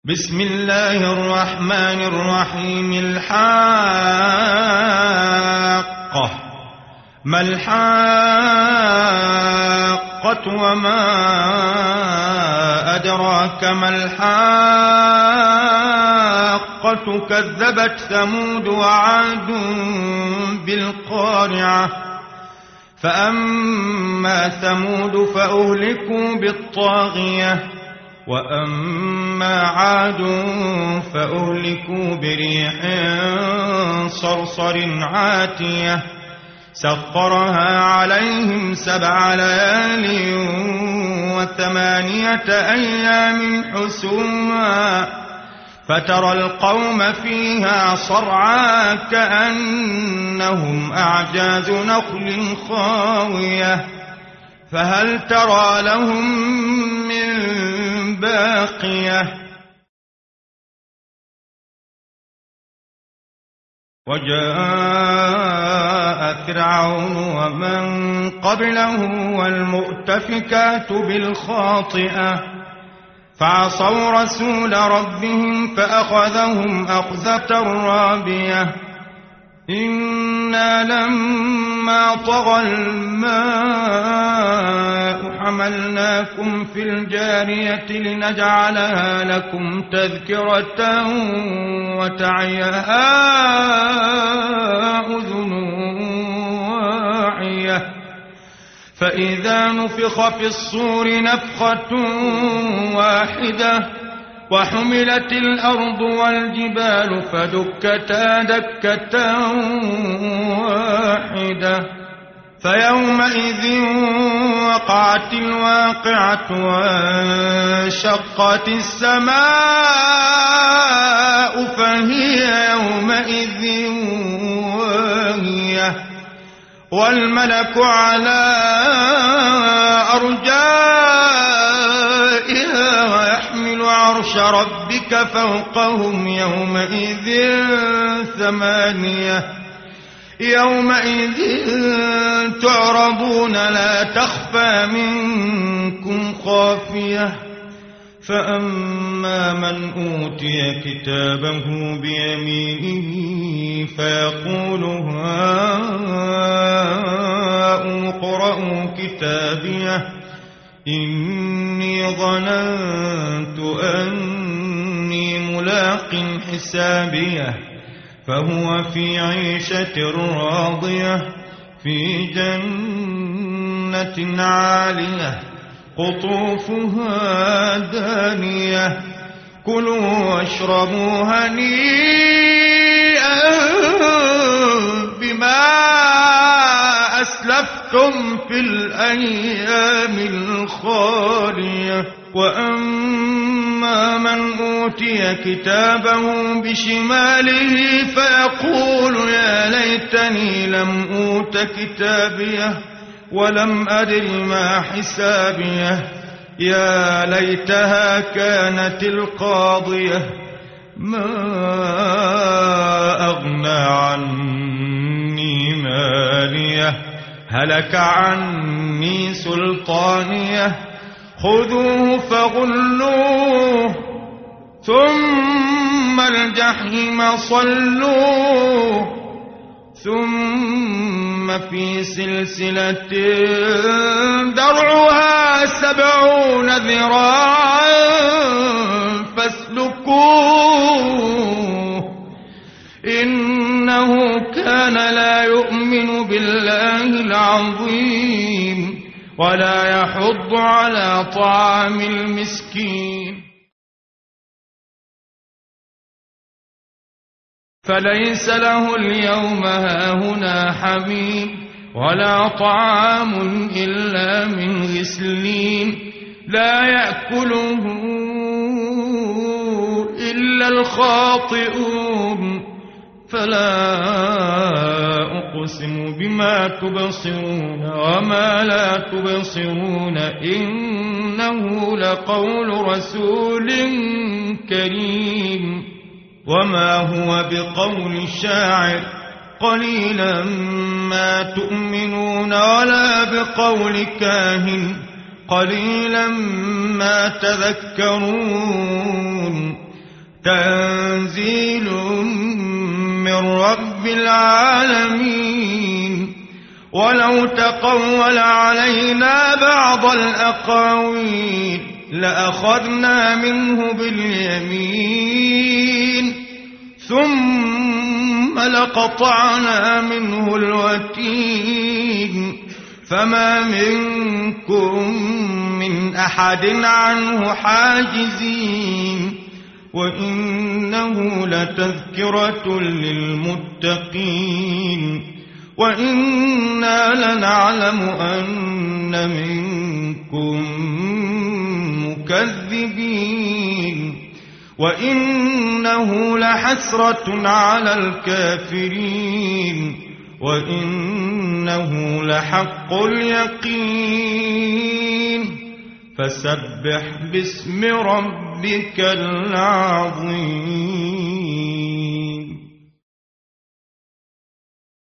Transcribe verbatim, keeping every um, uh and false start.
بسم الله الرحمن الرحيم. الحاقة. ما الحاقة وما أدراك ما الحاقة. كذبت ثمود وعاد بالقارعة. فأما ثمود فأهلكوا بالطاغية وأما عاد فأهلكوا بريح صرصر عاتية سخرها عليهم سبع ليال وثمانية أيام حسوما فترى القوم فيها صرعى كأنهم أعجاز نخل خاوية فهل ترى لهم من باقية. وجاء فرعون ومن قبله والمؤتفكات بالخاطئة فعصوا رسول ربهم فأخذهم أخذة رابية. إنا لما طغى الماء حملناكم في الجارية لنجعلها لكم تذكرة وتعيها أذن واعية. فإذا نفخ في الصور نفخة واحدة وحملت الأرض والجبال فدكتا دكة واحدة فيومئذ وقعت الواقعة وانشقت السماء فهي يومئذ واهية والملك على أرجائها ويحمل عرش ربك فوقهم يومئذ ثمانية. يومئذ تعرضون لا تخفى منكم خافية. فأما من أوتي كتابه بيمينه فيقول هاؤم اقرءوا كتابيه إني ظننت أني ملاق حسابيه فهو في عيشة راضية في جنة عالية قطوفها دانية. كلوا واشربوا هنيئا بما أسلفتم في الأيام الخالية. وأما من أوتي كتابه بشماله فيقول يا ليتني لم أوت كتابيه ولم أدر ما حسابيه يا ليتها كانت القاضية ما أغنى عني ماليه هلك عني سلطانيه خذوه فغلوه ثم الجحيم صلوه ثم في سلسلة درعها سبعون ذراعا فاسلكوه إنه كان لا يؤمن بالله العظيم ولا يحض على طعام المسكين. فليس له اليوم هاهنا حميم ولا طعام إلا من غسلين لا يأكله إلا الخاطئون. فلا أقسم بما تبصرون وما لا تبصرون إنه لقول رسول كريم وما هو بقول شاعر قليلا ما تؤمنون ولا بقول كاهن قليلا ما تذكرون تنزيل من رب العالمين. ولو تقول علينا بعض الأقاويل لأخذنا منه باليمين ثم لقطعنا منه الوتين فما منكم من أحد عنه حاجزين. وإنه لتذكرة للمتقين وإنا لنعلم أن منكم مكذبين وإنه لحسرة على الكافرين وإنه لحق اليقين. فسبح باسم ربك العظيم.